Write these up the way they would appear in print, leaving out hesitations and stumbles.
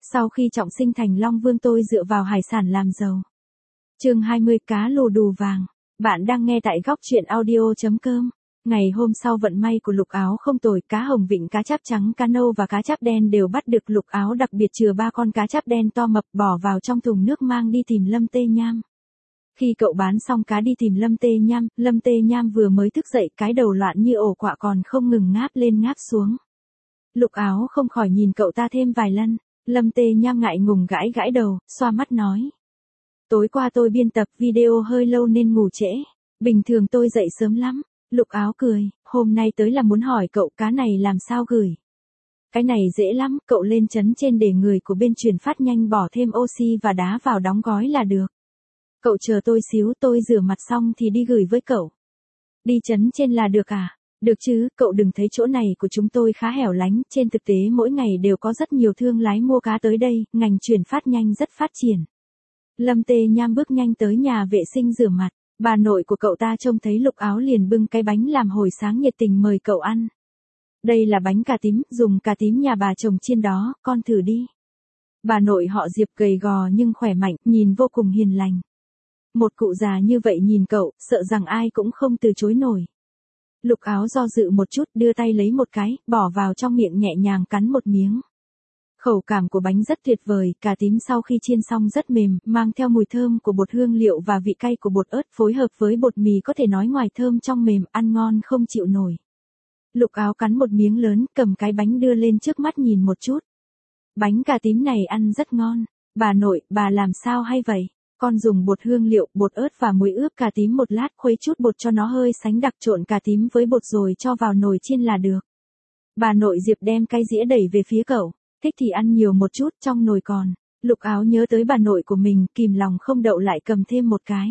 Sau khi trọng sinh thành Long Vương tôi dựa vào hải sản làm giàu. Chương 20 cá lù đù vàng. Bạn đang nghe tại góc truyện audio.com. Ngày hôm sau vận may của Lục Áo không tồi, cá hồng vịnh, cá cháp trắng, cá nâu và cá cháp đen đều bắt được. Lục Áo đặc biệt chừa 3 con cá cháp đen to mập bỏ vào trong thùng nước mang đi tìm Lâm Tê Nham. Khi cậu bán xong cá đi tìm Lâm Tê Nham vừa mới thức dậy, cái đầu loạn như ổ quạ còn không ngừng ngáp lên ngáp xuống. Lục Áo không khỏi nhìn cậu ta thêm vài lần. Lâm Tê Nham ngại ngùng gãi gãi đầu, xoa mắt nói. Tối qua tôi biên tập video hơi lâu nên ngủ trễ. Bình thường tôi dậy sớm lắm. Lục Áo cười, hôm nay tới là muốn hỏi cậu cá này làm sao gửi. Cái này dễ lắm, cậu lên trấn trên để người của bên chuyển phát nhanh bỏ thêm oxy và đá vào đóng gói là được. Cậu chờ tôi xíu, tôi rửa mặt xong thì đi gửi với cậu. Đi trấn trên là được à? Được chứ, cậu đừng thấy chỗ này của chúng tôi khá hẻo lánh, trên thực tế mỗi ngày đều có rất nhiều thương lái mua cá tới đây, ngành chuyển phát nhanh rất phát triển. Lâm Tê Nham bước nhanh tới nhà vệ sinh rửa mặt, bà nội của cậu ta trông thấy Lục Áo liền bưng cái bánh làm hồi sáng nhiệt tình mời cậu ăn. Đây là bánh cà tím, dùng cà tím nhà bà trồng chiên đó, con thử đi. Bà nội họ Diệp gầy gò nhưng khỏe mạnh, nhìn vô cùng hiền lành. Một cụ già như vậy nhìn cậu, sợ rằng ai cũng không từ chối nổi. Lục Áo do dự một chút, đưa tay lấy một cái, bỏ vào trong miệng nhẹ nhàng cắn một miếng. Khẩu cảm của bánh rất tuyệt vời, cà tím sau khi chiên xong rất mềm, mang theo mùi thơm của bột hương liệu và vị cay của bột ớt phối hợp với bột mì có thể nói ngoài thơm trong mềm, ăn ngon không chịu nổi. Lục Áo cắn một miếng lớn, cầm cái bánh đưa lên trước mắt nhìn một chút. Bánh cà tím này ăn rất ngon. Bà nội, bà làm sao hay vậy? Con dùng bột hương liệu, bột ớt và muối ướp cà tím một lát, khuấy chút bột cho nó hơi sánh đặc, trộn cà tím với bột rồi cho vào nồi chiên là được. Bà nội Diệp đem cái dĩa đẩy về phía cậu. Thích thì ăn nhiều một chút, trong nồi còn. Lục Áo nhớ tới bà nội của mình, kìm lòng không đậu lại cầm thêm một cái.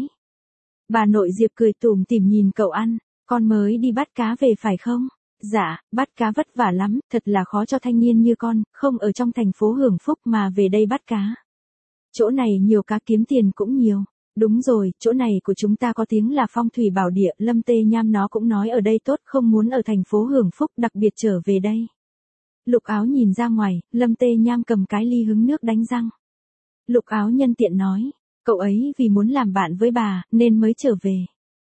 Bà nội Diệp cười tủm tỉm nhìn cậu ăn. Con mới đi bắt cá về phải không? Dạ, bắt cá vất vả lắm, thật là khó cho thanh niên như con, không ở trong thành phố hưởng phúc mà về đây bắt cá. Chỗ này nhiều cá kiếm tiền cũng nhiều. Đúng rồi, chỗ này của chúng ta có tiếng là phong thủy bảo địa, Lâm Tê Nham nó cũng nói ở đây tốt, không muốn ở thành phố hưởng phúc, đặc biệt trở về đây. Lục Áo nhìn ra ngoài, Lâm Tê Nham cầm cái ly hứng nước đánh răng. Lục Áo nhân tiện nói, cậu ấy vì muốn làm bạn với bà, nên mới trở về.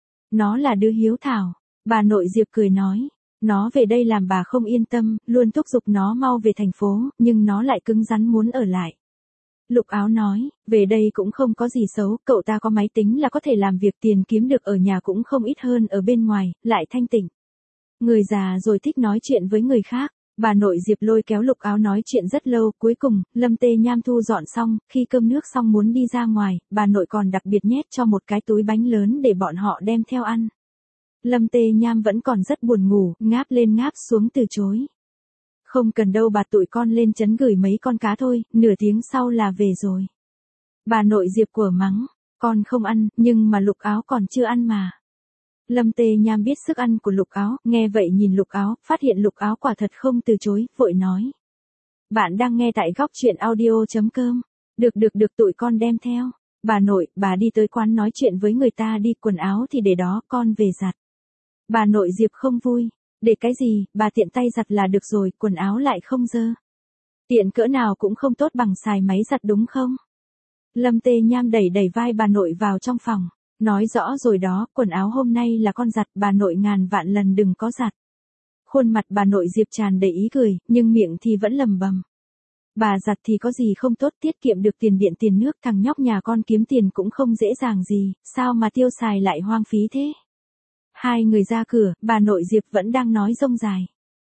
Nó là đứa hiếu thảo. Bà nội Diệp cười nói, nó về đây làm bà không yên tâm, luôn thúc giục nó mau về thành phố, nhưng nó lại cứng rắn muốn ở lại. Lục Áo nói, về đây cũng không có gì xấu, cậu ta có máy tính là có thể làm việc, tiền kiếm được ở nhà cũng không ít hơn ở bên ngoài, lại thanh tịnh. Người già rồi thích nói chuyện với người khác. Bà nội Diệp lôi kéo Lục Áo nói chuyện rất lâu, cuối cùng, Lâm Tê Nham thu dọn xong, khi cơm nước xong muốn đi ra ngoài, bà nội còn đặc biệt nhét cho một cái túi bánh lớn để bọn họ đem theo ăn. Lâm Tê Nham vẫn còn rất buồn ngủ, ngáp lên ngáp xuống từ chối. Không cần đâu bà, tụi con lên trấn gửi mấy con cá thôi, nửa tiếng sau là về rồi. Bà nội Diệp quở mắng, con không ăn, nhưng mà Lục Áo còn chưa ăn mà. Lâm Tê Nham biết sức ăn của Lục Áo, nghe vậy nhìn Lục Áo, phát hiện Lục Áo quả thật không từ chối, vội nói. Bạn đang nghe tại góc truyện audio.com. Được tụi con đem theo. Bà nội, bà đi tới quán nói chuyện với người ta đi, quần áo thì để đó, con về giặt. Bà nội Diệp không vui. Để cái gì, bà tiện tay giặt là được rồi, quần áo lại không dơ. Tiện cỡ nào cũng không tốt bằng xài máy giặt đúng không? Lâm Tê Nham đẩy vai bà nội vào trong phòng. Nói rõ rồi đó, quần áo hôm nay là con giặt, bà nội ngàn vạn lần đừng có giặt. Khuôn mặt bà nội Diệp tràn đầy ý cười, nhưng miệng thì vẫn lầm bầm. Bà giặt thì có gì không tốt, tiết kiệm được tiền điện tiền nước, thằng nhóc nhà con kiếm tiền cũng không dễ dàng gì, sao mà tiêu xài lại hoang phí thế? Hai người ra cửa, bà nội Diệp vẫn đang nói rông dài.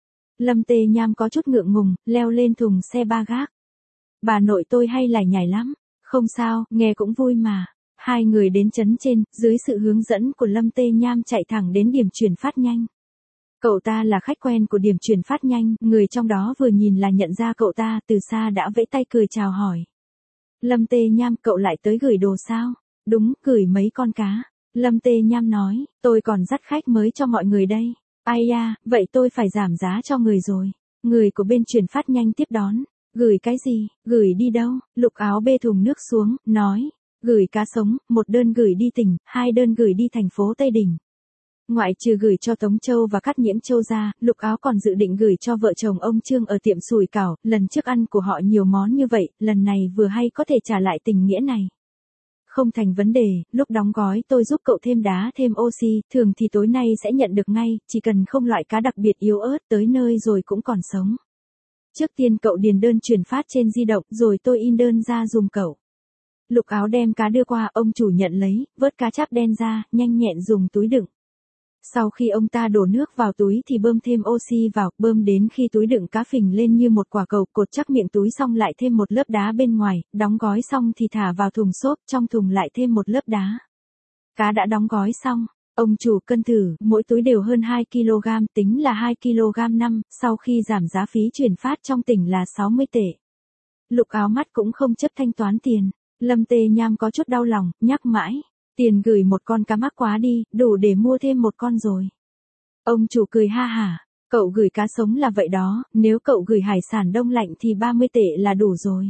Lâm Tê Nham có chút ngượng ngùng, leo lên thùng xe ba gác. Bà nội tôi hay lải nhải lắm. Không sao, nghe cũng vui mà. Hai người đến trấn trên, dưới sự hướng dẫn của Lâm Tê Nham chạy thẳng đến điểm chuyển phát nhanh. Cậu ta là khách quen của điểm chuyển phát nhanh, người trong đó vừa nhìn là nhận ra cậu ta, từ xa đã vẫy tay cười chào hỏi. Lâm Tê Nham, cậu lại tới gửi đồ sao? Đúng, gửi mấy con cá. Lâm Tê Nham nói, tôi còn dắt khách mới cho mọi người đây. Ai da, vậy tôi phải giảm giá cho người rồi. Người của bên chuyển phát nhanh tiếp đón. Gửi cái gì, gửi đi đâu? Lục Áo bê thùng nước xuống, nói. Gửi cá sống, 1 đơn gửi đi tỉnh, 2 đơn gửi đi thành phố Tây Đỉnh. Ngoại trừ gửi cho Tống Châu và Cát Nhiễm Châu ra, Lục Áo còn dự định gửi cho vợ chồng ông Trương ở tiệm sủi cảo, lần trước ăn của họ nhiều món như vậy, lần này vừa hay có thể trả lại tình nghĩa này. Không thành vấn đề, lúc đóng gói tôi giúp cậu thêm đá thêm oxy, thường thì tối nay sẽ nhận được ngay, chỉ cần không loại cá đặc biệt yếu ớt tới nơi rồi cũng còn sống. Trước tiên cậu điền đơn chuyển phát trên di động, rồi tôi in đơn ra dùm cậu. Lục Áo đem cá đưa qua, ông chủ nhận lấy, vớt cá cháp đen ra, nhanh nhẹn dùng túi đựng. Sau khi ông ta đổ nước vào túi thì bơm thêm oxy vào, bơm đến khi túi đựng cá phình lên như một quả cầu, cột chắc miệng túi xong lại thêm một lớp đá bên ngoài, đóng gói xong thì thả vào thùng xốp, trong thùng lại thêm một lớp đá. Cá đã đóng gói xong, ông chủ cân thử, mỗi túi đều hơn 2 kg, tính là 2 kg năm, sau khi giảm giá phí chuyển phát trong tỉnh là 60 tệ. Lục Áo mắt cũng không chấp thanh toán tiền, Lâm Tê Nham có chút đau lòng, nhắc mãi. Tiền gửi một con cá mắc quá đi, đủ để mua thêm một con rồi. Ông chủ cười ha hả, cậu gửi cá sống là vậy đó, nếu cậu gửi hải sản đông lạnh thì 30 tệ là đủ rồi.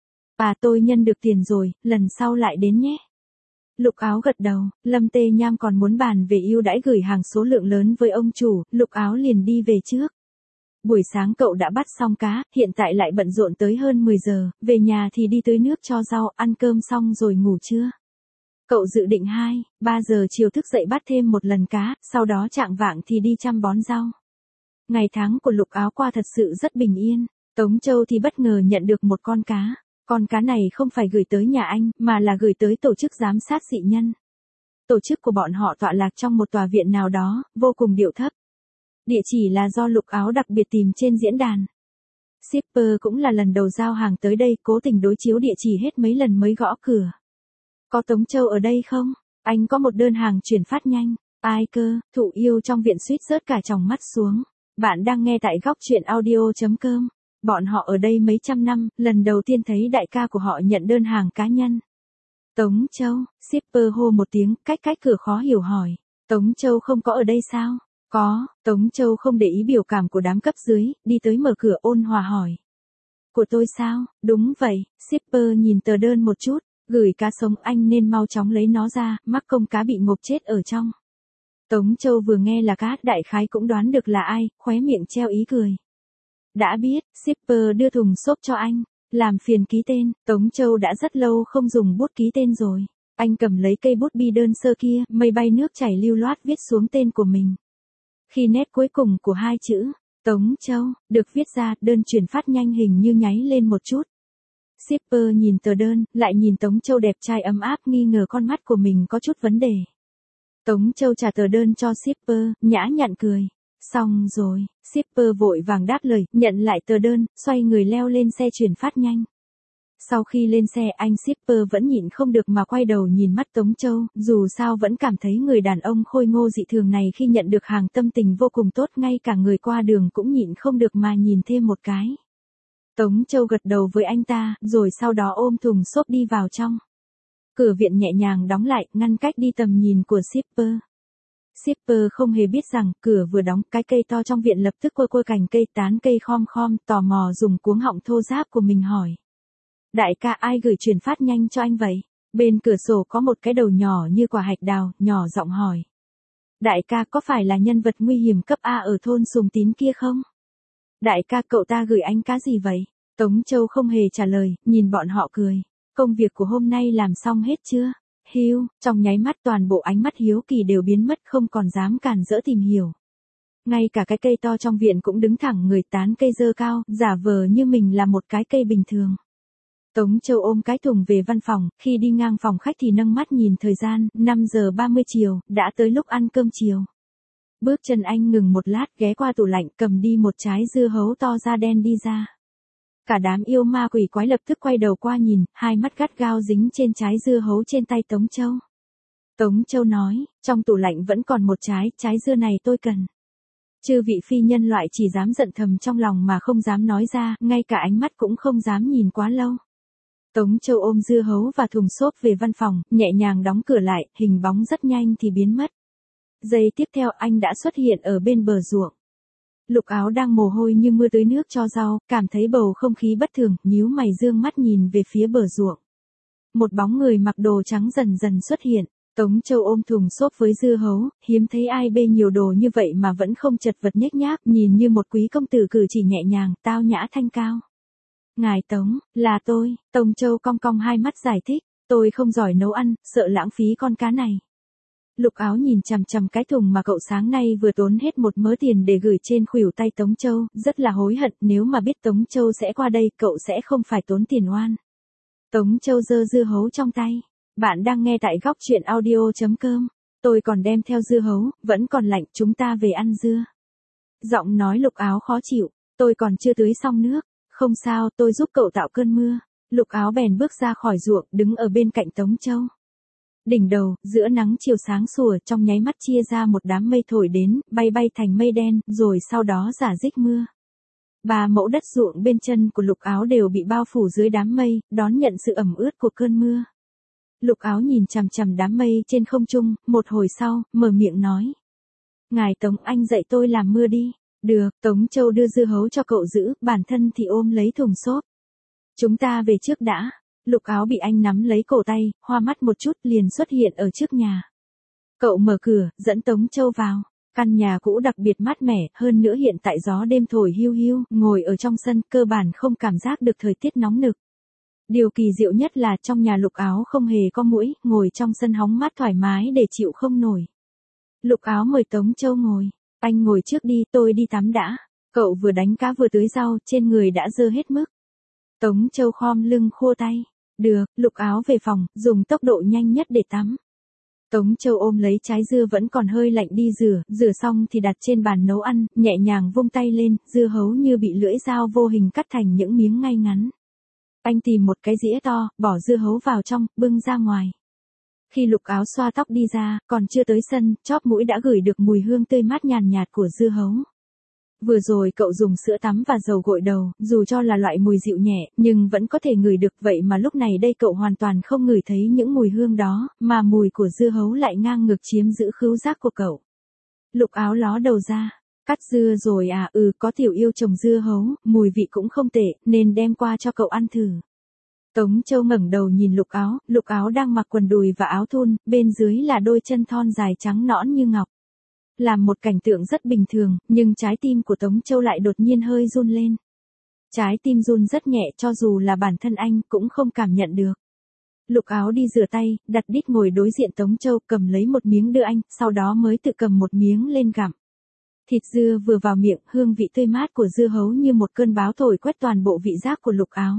Tôi nhân được tiền rồi, lần sau lại đến nhé. Lục Áo gật đầu, Lâm Tê Nham còn muốn bàn về ưu đãi gửi hàng số lượng lớn với ông chủ, Lục Áo liền đi về trước. Buổi sáng cậu đã bắt xong cá, hiện tại lại bận rộn tới hơn 10 giờ, về nhà thì đi tưới nước cho rau, ăn cơm xong rồi ngủ trưa. Cậu dự định 2-3 giờ chiều thức dậy bắt thêm một lần cá, sau đó chạng vạng thì đi chăm bón rau. Ngày tháng của Lục Áo qua thật sự rất bình yên. Tống Châu thì bất ngờ nhận được một con cá. Con cá này không phải gửi tới nhà anh, mà là gửi tới tổ chức giám sát dị nhân. Tổ chức của bọn họ tọa lạc trong một tòa viện nào đó, vô cùng điệu thấp. Địa chỉ là do Lục Áo đặc biệt tìm trên diễn đàn. Shipper cũng là lần đầu giao hàng tới đây, cố tình đối chiếu địa chỉ hết mấy lần mới gõ cửa. Có Tống Châu ở đây không? Anh có một đơn hàng chuyển phát nhanh. Ai cơ? Thụ Yêu trong viện suýt rớt cả tròng mắt xuống. Bạn đang nghe tại góc truyện audio.com. Bọn họ ở đây mấy trăm năm, lần đầu tiên thấy đại ca của họ nhận đơn hàng cá nhân. Tống Châu, shipper hô một tiếng, cách cửa khó hiểu hỏi. Tống Châu không có ở đây sao? Có, Tống Châu không để ý biểu cảm của đám cấp dưới, đi tới mở cửa ôn hòa hỏi. Của tôi sao? Đúng vậy, shipper nhìn tờ đơn một chút. Gửi cá sống anh nên mau chóng lấy nó ra, mắc công cá bị ngộp chết ở trong. Tống Châu vừa nghe là cá, đại khái cũng đoán được là ai, khóe miệng treo ý cười. Đã biết, shipper đưa thùng xốp cho anh, làm phiền ký tên, Tống Châu đã rất lâu không dùng bút ký tên rồi. Anh cầm lấy cây bút bi đơn sơ kia, mây bay nước chảy lưu loát viết xuống tên của mình. Khi nét cuối cùng của hai chữ, Tống Châu, được viết ra, đơn chuyển phát nhanh hình như nháy lên một chút. Shipper nhìn tờ đơn, lại nhìn Tống Châu đẹp trai ấm áp, nghi ngờ con mắt của mình có chút vấn đề. Tống Châu trả tờ đơn cho shipper, nhã nhặn cười. Xong rồi, shipper vội vàng đáp lời, nhận lại tờ đơn, xoay người leo lên xe chuyển phát nhanh. Sau khi lên xe, anh shipper vẫn nhịn không được mà quay đầu nhìn mắt Tống Châu, dù sao vẫn cảm thấy người đàn ông khôi ngô dị thường này khi nhận được hàng tâm tình vô cùng tốt, ngay cả người qua đường cũng nhịn không được mà nhìn thêm một cái. Tống Châu gật đầu với anh ta, rồi sau đó ôm thùng xốp đi vào trong. Cửa viện nhẹ nhàng đóng lại, ngăn cách đi tầm nhìn của shipper. Shipper không hề biết rằng, cửa vừa đóng, cái cây to trong viện lập tức quơ cành cây, tán cây khom khom, tò mò dùng cuống họng thô ráp của mình hỏi. Đại ca, ai gửi chuyển phát nhanh cho anh vậy? Bên cửa sổ có một cái đầu nhỏ như quả hạch đào, nhỏ giọng hỏi. Đại ca, có phải là nhân vật nguy hiểm cấp A ở thôn Sùng Tín kia không? Đại ca, cậu ta gửi anh cá gì vậy? Tống Châu không hề trả lời, nhìn bọn họ cười. Công việc của hôm nay làm xong hết chưa? Hiu, trong nháy mắt toàn bộ ánh mắt hiếu kỳ đều biến mất, không còn dám cản rỡ tìm hiểu. Ngay cả cái cây to trong viện cũng đứng thẳng người, tán cây dơ cao, giả vờ như mình là một cái cây bình thường. Tống Châu ôm cái thùng về văn phòng, khi đi ngang phòng khách thì nâng mắt nhìn thời gian, 5 giờ 30 chiều, đã tới lúc ăn cơm chiều. Bước chân anh ngừng một lát, ghé qua tủ lạnh, cầm đi một trái dưa hấu to da đen đi ra. Cả đám yêu ma quỷ quái lập tức quay đầu qua nhìn, hai mắt gắt gao dính trên trái dưa hấu trên tay Tống Châu. Tống Châu nói, trong tủ lạnh vẫn còn một trái dưa này tôi cần. Chư vị phi nhân loại chỉ dám giận thầm trong lòng mà không dám nói ra, ngay cả ánh mắt cũng không dám nhìn quá lâu. Tống Châu ôm dưa hấu và thùng xốp về văn phòng, nhẹ nhàng đóng cửa lại, hình bóng rất nhanh thì biến mất. Giây tiếp theo anh đã xuất hiện ở bên bờ ruộng. Lục Áo đang mồ hôi như mưa tưới nước cho rau, cảm thấy bầu không khí bất thường, nhíu mày dương mắt nhìn về phía bờ ruộng. Một bóng người mặc đồ trắng dần dần xuất hiện. Tống Châu ôm thùng xốp với dưa hấu, hiếm thấy ai bê nhiều đồ như vậy mà vẫn không chật vật nhếch nhác, nhìn như một quý công tử cử chỉ nhẹ nhàng, tao nhã thanh cao. Ngài Tống, là tôi, Tống Châu cong cong hai mắt giải thích, tôi không giỏi nấu ăn, sợ lãng phí con cá này. Lục Áo nhìn chằm chằm cái thùng mà cậu sáng nay vừa tốn hết một mớ tiền để gửi trên khuỷu tay Tống Châu, rất là hối hận, nếu mà biết Tống Châu sẽ qua đây, cậu sẽ không phải tốn tiền oan. Tống Châu giơ dưa hấu trong tay. Bạn đang nghe tại góc truyện audio.com. Tôi còn đem theo dưa hấu, vẫn còn lạnh, chúng ta về ăn dưa. Giọng nói Lục Áo khó chịu, tôi còn chưa tưới xong nước. Không sao, tôi giúp cậu tạo cơn mưa. Lục Áo bèn bước ra khỏi ruộng, đứng ở bên cạnh Tống Châu. Đỉnh đầu, giữa nắng chiều sáng sủa, trong nháy mắt chia ra một đám mây thổi đến, bay bay thành mây đen, rồi sau đó rả rích mưa. 3 mẫu đất ruộng bên chân của Lục Áo đều bị bao phủ dưới đám mây, đón nhận sự ẩm ướt của cơn mưa. Lục Áo nhìn chằm chằm đám mây trên không trung, một hồi sau, mở miệng nói. Ngài Tống, anh dạy tôi làm mưa đi. Được, Tống Châu đưa dưa hấu cho cậu giữ, bản thân thì ôm lấy thùng xốp. Chúng ta về trước đã. Lục Áo bị anh nắm lấy cổ tay, hoa mắt một chút liền xuất hiện ở trước nhà. Cậu mở cửa, dẫn Tống Châu vào. Căn nhà cũ đặc biệt mát mẻ, hơn nữa hiện tại gió đêm thổi hiu hiu, ngồi ở trong sân, cơ bản không cảm giác được thời tiết nóng nực. Điều kỳ diệu nhất là trong nhà Lục Áo không hề có muỗi, ngồi trong sân hóng mát thoải mái để chịu không nổi. Lục Áo mời Tống Châu ngồi. Anh ngồi trước đi, tôi đi tắm đã. Cậu vừa đánh cá vừa tưới rau, trên người đã dơ hết mức. Tống Châu khom lưng khô tay. Được, Lục Áo về phòng, dùng tốc độ nhanh nhất để tắm. Tống Châu ôm lấy trái dưa vẫn còn hơi lạnh đi rửa xong thì đặt trên bàn nấu ăn, nhẹ nhàng vung tay lên, dưa hấu như bị lưỡi dao vô hình cắt thành những miếng ngay ngắn. Anh tìm một cái dĩa to, bỏ dưa hấu vào trong, bưng ra ngoài. Khi Lục Áo xoa tóc đi ra, còn chưa tới sân, chóp mũi đã ngửi được mùi hương tươi mát nhàn nhạt của dưa hấu. Vừa rồi cậu dùng sữa tắm và dầu gội đầu, dù cho là loại mùi dịu nhẹ, nhưng vẫn có thể ngửi được, vậy mà lúc này đây cậu hoàn toàn không ngửi thấy những mùi hương đó, mà mùi của dưa hấu lại ngang ngược chiếm giữ khứu giác của cậu. Lục Áo ló đầu ra, cắt dưa rồi à, có tiểu yêu trồng dưa hấu, mùi vị cũng không tệ, nên đem qua cho cậu ăn thử. Tống Châu ngẩng đầu nhìn Lục Áo đang mặc quần đùi và áo thun, bên dưới là đôi chân thon dài trắng nõn như ngọc. Làm một cảnh tượng rất bình thường, nhưng trái tim của Tống Châu lại đột nhiên hơi run lên. Trái tim run rất nhẹ, cho dù là bản thân anh cũng không cảm nhận được. Lục Áo đi rửa tay, đặt đít ngồi đối diện Tống Châu, cầm lấy một miếng đưa anh, sau đó mới tự cầm một miếng lên gặm. Thịt dưa vừa vào miệng, hương vị tươi mát của dưa hấu như một cơn bão thổi quét toàn bộ vị giác của Lục Áo.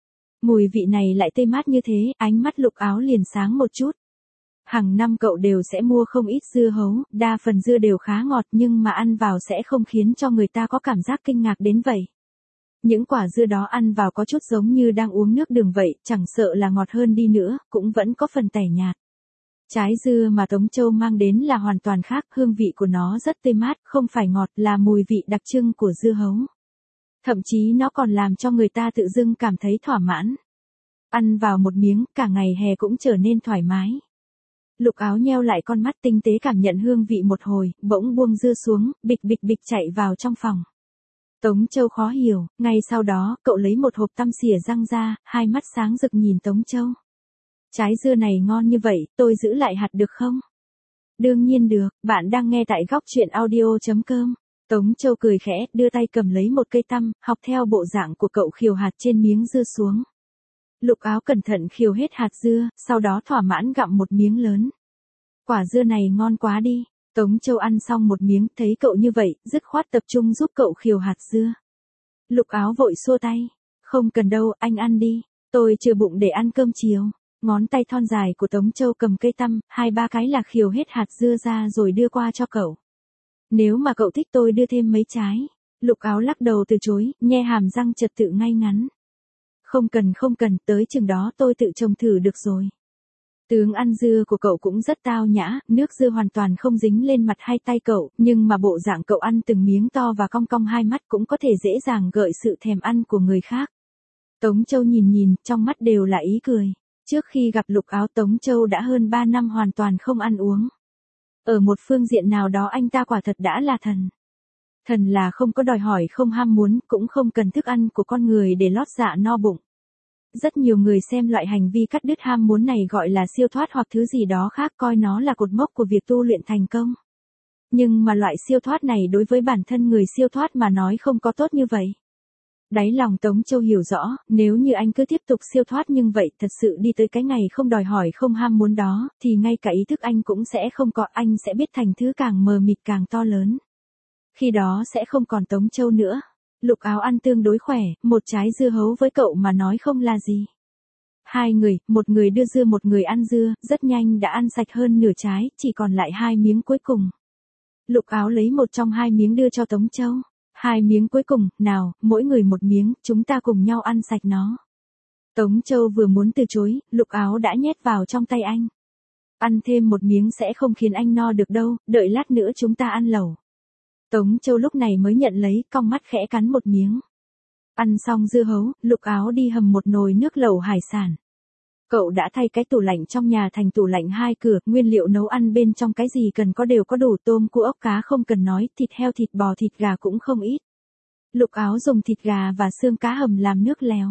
Mùi vị này lại tươi mát như thế, ánh mắt Lục Áo liền sáng một chút. Hàng năm cậu đều sẽ mua không ít dưa hấu, đa phần dưa đều khá ngọt nhưng mà ăn vào sẽ không khiến cho người ta có cảm giác kinh ngạc đến vậy. Những quả dưa đó ăn vào có chút giống như đang uống nước đường vậy, chẳng sợ là ngọt hơn đi nữa, cũng vẫn có phần tẻ nhạt. Trái dưa mà Tống Châu mang đến là hoàn toàn khác, hương vị của nó rất tươi mát, không phải ngọt, là mùi vị đặc trưng của dưa hấu. Thậm chí nó còn làm cho người ta tự dưng cảm thấy thỏa mãn. Ăn vào một miếng, cả ngày hè cũng trở nên thoải mái. Lục Áo nheo lại con mắt tinh tế cảm nhận hương vị một hồi, bỗng buông dưa xuống, bịch bịch bịch chạy vào trong phòng. Tống Châu khó hiểu, ngay sau đó, cậu lấy một hộp tăm xỉa răng ra, hai mắt sáng rực nhìn Tống Châu. Trái dưa này ngon như vậy, tôi giữ lại hạt được không? Đương nhiên được, bạn đang nghe tại góc truyện audio.com. Tống Châu cười khẽ, đưa tay cầm lấy một cây tăm, học theo bộ dạng của cậu khìu hạt trên miếng dưa xuống. Lục Áo cẩn thận khìu hết hạt dưa, sau đó thỏa mãn gặm một miếng lớn. Quả dưa này ngon quá đi. Tống Châu ăn xong một miếng, thấy cậu như vậy, dứt khoát tập trung giúp cậu khìu hạt dưa. Lục Áo vội xua tay. Không cần đâu, anh ăn đi. Tôi chưa bụng để ăn cơm chiều. Ngón tay thon dài của Tống Châu cầm cây tăm, 2-3 cái là khìu hết hạt dưa ra rồi đưa qua cho cậu. Nếu mà cậu thích tôi đưa thêm mấy trái. Lục Áo lắc đầu từ chối, nhe hàm răng trật tự ngay ngắn. Không cần, tới chừng đó tôi tự trồng thử được rồi. Tướng ăn dưa của cậu cũng rất tao nhã, nước dưa hoàn toàn không dính lên mặt hay tay cậu, nhưng mà bộ dạng cậu ăn từng miếng to và cong cong hai mắt cũng có thể dễ dàng gợi sự thèm ăn của người khác. Tống Châu nhìn, trong mắt đều là ý cười. Trước khi gặp Lục Áo, Tống Châu đã hơn 3 năm hoàn toàn không ăn uống. Ở một phương diện nào đó anh ta quả thật đã là thần. Thần là không có đòi hỏi, không ham muốn, cũng không cần thức ăn của con người để lót dạ no bụng. Rất nhiều người xem loại hành vi cắt đứt ham muốn này gọi là siêu thoát hoặc thứ gì đó khác, coi nó là cột mốc của việc tu luyện thành công. Nhưng mà loại siêu thoát này đối với bản thân người siêu thoát mà nói không có tốt như vậy. Đáy lòng Tống Châu hiểu rõ, nếu như anh cứ tiếp tục siêu thoát nhưng vậy thật sự đi tới cái ngày không đòi hỏi không ham muốn đó, thì ngay cả ý thức anh cũng sẽ không có, anh sẽ biết thành thứ càng mờ mịt càng to lớn. Khi đó sẽ không còn Tống Châu nữa. Lục Áo ăn tương đối khỏe, một trái dưa hấu với cậu mà nói không là gì. Hai người, một người đưa dưa một người ăn dưa, rất nhanh đã ăn sạch hơn nửa trái, chỉ còn lại 2 miếng cuối cùng. Lục Áo lấy một trong 2 miếng đưa cho Tống Châu. 2 miếng cuối cùng, nào, mỗi người một miếng, chúng ta cùng nhau ăn sạch nó. Tống Châu vừa muốn từ chối, Lục Áo đã nhét vào trong tay anh. Ăn thêm một miếng sẽ không khiến anh no được đâu, đợi lát nữa chúng ta ăn lẩu. Tống Châu lúc này mới nhận lấy, cong mắt khẽ cắn một miếng. Ăn xong dưa hấu, Lục Áo đi hầm một nồi nước lẩu hải sản. Cậu đã thay cái tủ lạnh trong nhà thành tủ lạnh 2 cửa, nguyên liệu nấu ăn bên trong cái gì cần có đều có đủ, tôm cua ốc cá không cần nói, thịt heo thịt bò thịt gà cũng không ít. Lục Áo dùng thịt gà và xương cá hầm làm nước lèo.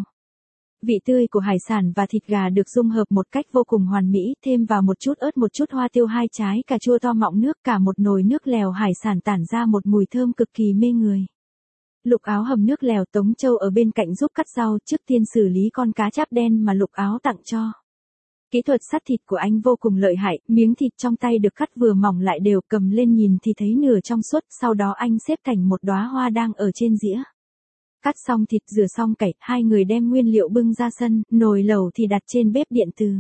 Vị tươi của hải sản và thịt gà được dung hợp một cách vô cùng hoàn mỹ, thêm vào một chút ớt một chút hoa tiêu 2 trái cà chua to mọng nước, cả một nồi nước lèo hải sản tản ra một mùi thơm cực kỳ mê người. Lục Áo hầm nước lèo, Tống Châu ở bên cạnh giúp cắt rau, trước tiên xử lý con cá cháp đen mà Lục Áo tặng cho. Kỹ thuật sắt thịt của anh vô cùng lợi hại, miếng thịt trong tay được cắt vừa mỏng lại đều, cầm lên nhìn thì thấy nửa trong suốt, sau đó anh xếp thành một đóa hoa đang ở trên dĩa. Cắt xong thịt, rửa xong cải, hai người đem nguyên liệu bưng ra sân, nồi lẩu thì đặt trên bếp điện từ.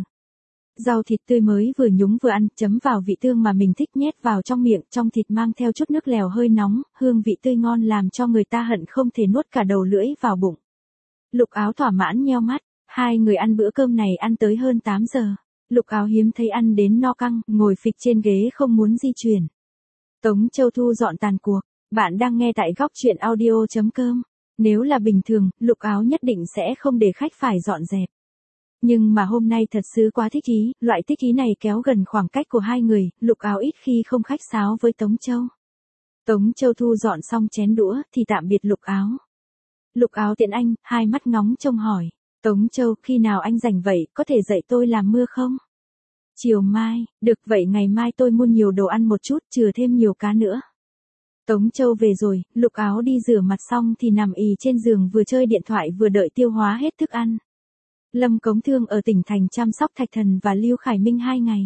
Rau thịt tươi mới vừa nhúng vừa ăn, chấm vào vị tương mà mình thích nhét vào trong miệng, trong thịt mang theo chút nước lèo hơi nóng, hương vị tươi ngon làm cho người ta hận không thể nuốt cả đầu lưỡi vào bụng. Lục Áo thỏa mãn nheo mắt, hai người ăn bữa cơm này ăn tới hơn 8 giờ. Lục Áo hiếm thấy ăn đến no căng, ngồi phịch trên ghế không muốn di chuyển. Tống Châu thu dọn tàn cuộc, bạn đang nghe tại góc truyện audio.com. Nếu là bình thường, Lục Áo nhất định sẽ không để khách phải dọn dẹp. Nhưng mà hôm nay thật sự quá thích ý, loại thích ý này kéo gần khoảng cách của hai người, Lục Áo ít khi không khách sáo với Tống Châu. Tống Châu thu dọn xong chén đũa thì tạm biệt Lục Áo. Lục Áo tiện anh, hai mắt ngóng trông hỏi. Tống Châu, khi nào anh rảnh vậy, có thể dạy tôi làm mưa không? Chiều mai, được vậy ngày mai tôi mua nhiều đồ ăn một chút, chừa thêm nhiều cá nữa. Tống Châu về rồi, Lục Áo đi rửa mặt xong thì nằm ì trên giường vừa chơi điện thoại vừa đợi tiêu hóa hết thức ăn. Lâm Cống Thương ở tỉnh thành chăm sóc Thạch Thần và Lưu Khải Minh 2 ngày.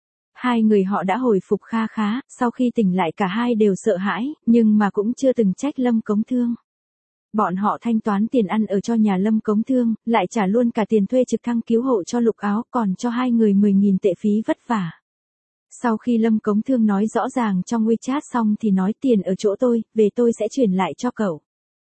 Hai người họ đã hồi phục kha khá, sau khi tỉnh lại cả hai đều sợ hãi, nhưng mà cũng chưa từng trách Lâm Cống Thương. Bọn họ thanh toán tiền ăn ở cho nhà Lâm Cống Thương, lại trả luôn cả tiền thuê trực thăng cứu hộ cho Lục Áo, còn cho hai người 10.000 tệ phí vất vả. Sau khi Lâm Cống Thương nói rõ ràng trong WeChat xong thì nói tiền ở chỗ tôi, về tôi sẽ chuyển lại cho cậu.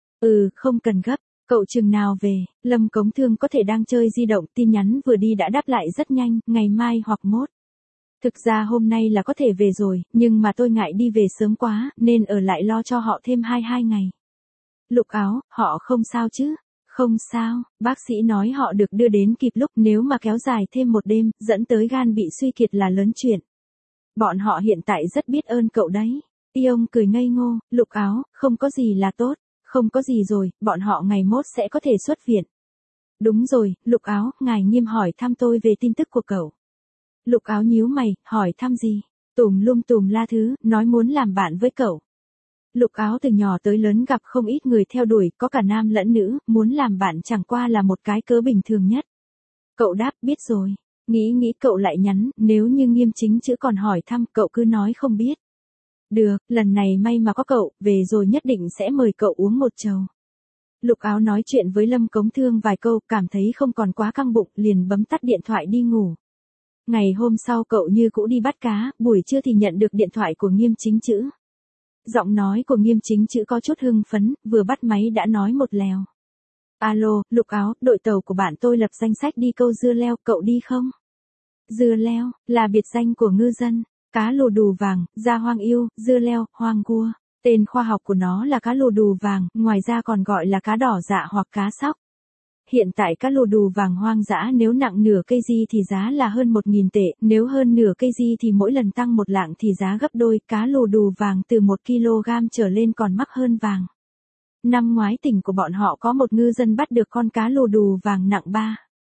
Không cần gấp, cậu chừng nào về, Lâm Cống Thương có thể đang chơi di động, tin nhắn vừa đi đã đáp lại rất nhanh, ngày mai hoặc mốt. Thực ra hôm nay là có thể về rồi, nhưng mà tôi ngại đi về sớm quá, nên ở lại lo cho họ thêm 22 ngày. Lục Áo, họ không sao chứ? Không sao, bác sĩ nói họ được đưa đến kịp lúc, nếu mà kéo dài thêm một đêm, dẫn tới gan bị suy kiệt là lớn chuyện. Bọn họ hiện tại rất biết ơn cậu đấy. Ông cười ngây ngô, Lục Áo, không có gì là tốt, không có gì rồi, bọn họ ngày mốt sẽ có thể xuất viện. Đúng rồi, Lục Áo, ngài Nghiêm hỏi thăm tôi về tin tức của cậu. Lục Áo nhíu mày, hỏi thăm gì? Tùm lum tùm la thứ, nói muốn làm bạn với cậu. Lục Áo từ nhỏ tới lớn gặp không ít người theo đuổi, có cả nam lẫn nữ, muốn làm bạn chẳng qua là một cái cớ bình thường nhất. Cậu đáp, biết rồi. Nghĩ cậu lại nhắn, nếu như Nghiêm chính chữ còn hỏi thăm, cậu cứ nói không biết. Được, lần này may mà có cậu, về rồi nhất định sẽ mời cậu uống một chầu. Lục Áo nói chuyện với Lâm Cống Thương vài câu, cảm thấy không còn quá căng bụng, liền bấm tắt điện thoại đi ngủ. Ngày hôm sau cậu như cũ đi bắt cá, buổi trưa thì nhận được điện thoại của Nghiêm chính chữ. Giọng nói của Nghiêm chính chữ có chút hưng phấn, vừa bắt máy đã nói một lèo. Alo, Lục Áo, đội tàu của bạn tôi lập danh sách đi câu dưa leo, cậu đi không? Dưa leo, là biệt danh của ngư dân, cá lù đù vàng, da hoang yêu, dưa leo, hoang cua. Tên khoa học của nó là cá lù đù vàng, ngoài ra còn gọi là cá đỏ dạ hoặc cá sóc. Hiện tại cá lù đù vàng hoang dã nếu nặng nửa kg thì giá là hơn 1.000 tệ, nếu hơn nửa kg thì mỗi lần tăng một lạng thì giá gấp đôi, cá lù đù vàng từ 1 kg trở lên còn mắc hơn vàng. Năm ngoái tỉnh của bọn họ có một ngư dân bắt được con cá lù đù vàng nặng 3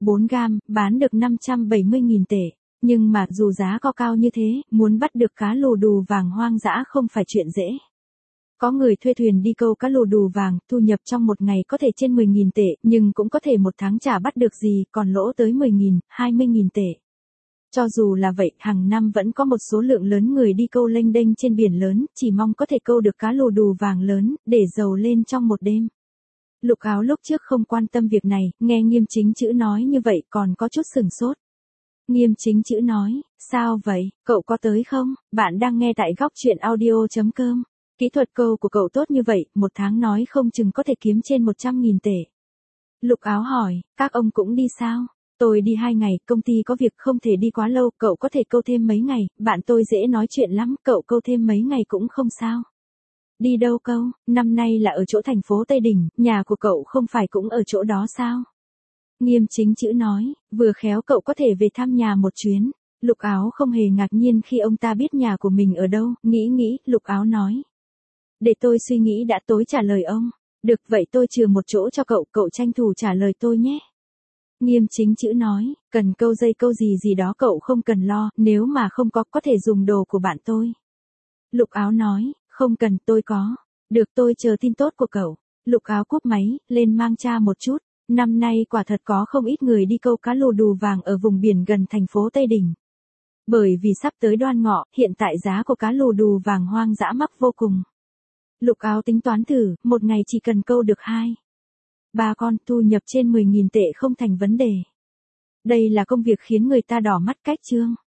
4 gam, bán được 570.000 tệ. Nhưng mà dù giá có cao như thế, muốn bắt được cá lù đù vàng hoang dã không phải chuyện dễ. Có người thuê thuyền đi câu cá lù đù vàng, thu nhập trong một ngày có thể trên 10.000 tệ, nhưng cũng có thể một tháng chả bắt được gì, còn lỗ tới 10.000, 20.000 tệ. Cho dù là vậy, hàng năm vẫn có một số lượng lớn người đi câu lênh đênh trên biển lớn, chỉ mong có thể câu được cá lù đù vàng lớn, để giàu lên trong một đêm. Lục Áo lúc trước không quan tâm việc này, nghe Nghiêm Chính Chữ nói như vậy còn có chút sửng sốt. Nghiêm Chính Chữ nói, sao vậy, cậu có tới không? Bạn đang nghe tại góc chuyện audio.com. Kỹ thuật câu của cậu tốt như vậy, một tháng nói không chừng có thể kiếm trên 100.000 tệ. Lục Áo hỏi, các ông cũng đi sao? Tôi đi 2 ngày, công ty có việc không thể đi quá lâu, cậu có thể câu thêm mấy ngày, bạn tôi dễ nói chuyện lắm, cậu câu thêm mấy ngày cũng không sao. Đi đâu câu, năm nay là ở chỗ thành phố Tây Đỉnh, nhà của cậu không phải cũng ở chỗ đó sao? Nghiêm Chính Chữ nói, vừa khéo cậu có thể về thăm nhà một chuyến. Lục Áo không hề ngạc nhiên khi ông ta biết nhà của mình ở đâu, nghĩ, Lục Áo nói. Để tôi suy nghĩ đã, tối trả lời ông. Được vậy tôi chừa một chỗ cho cậu, cậu tranh thủ trả lời tôi nhé. Nghiêm Chính Chữ nói, cần câu dây câu gì đó cậu không cần lo, nếu mà không có thể dùng đồ của bạn tôi. Lục Áo nói, không cần tôi có. Được tôi chờ tin tốt của cậu. Lục Áo cúp máy, lên mang cha một chút. Năm nay quả thật có không ít người đi câu cá lù đù vàng ở vùng biển gần thành phố Tây Đỉnh. Bởi vì sắp tới Đoan Ngọ, hiện tại giá của cá lù đù vàng hoang dã mắc vô cùng. Lục Áo tính toán thử, một ngày chỉ cần câu được 2-3 con, thu nhập trên 10.000 tệ không thành vấn đề. Đây là công việc khiến người ta đỏ mắt cách chương.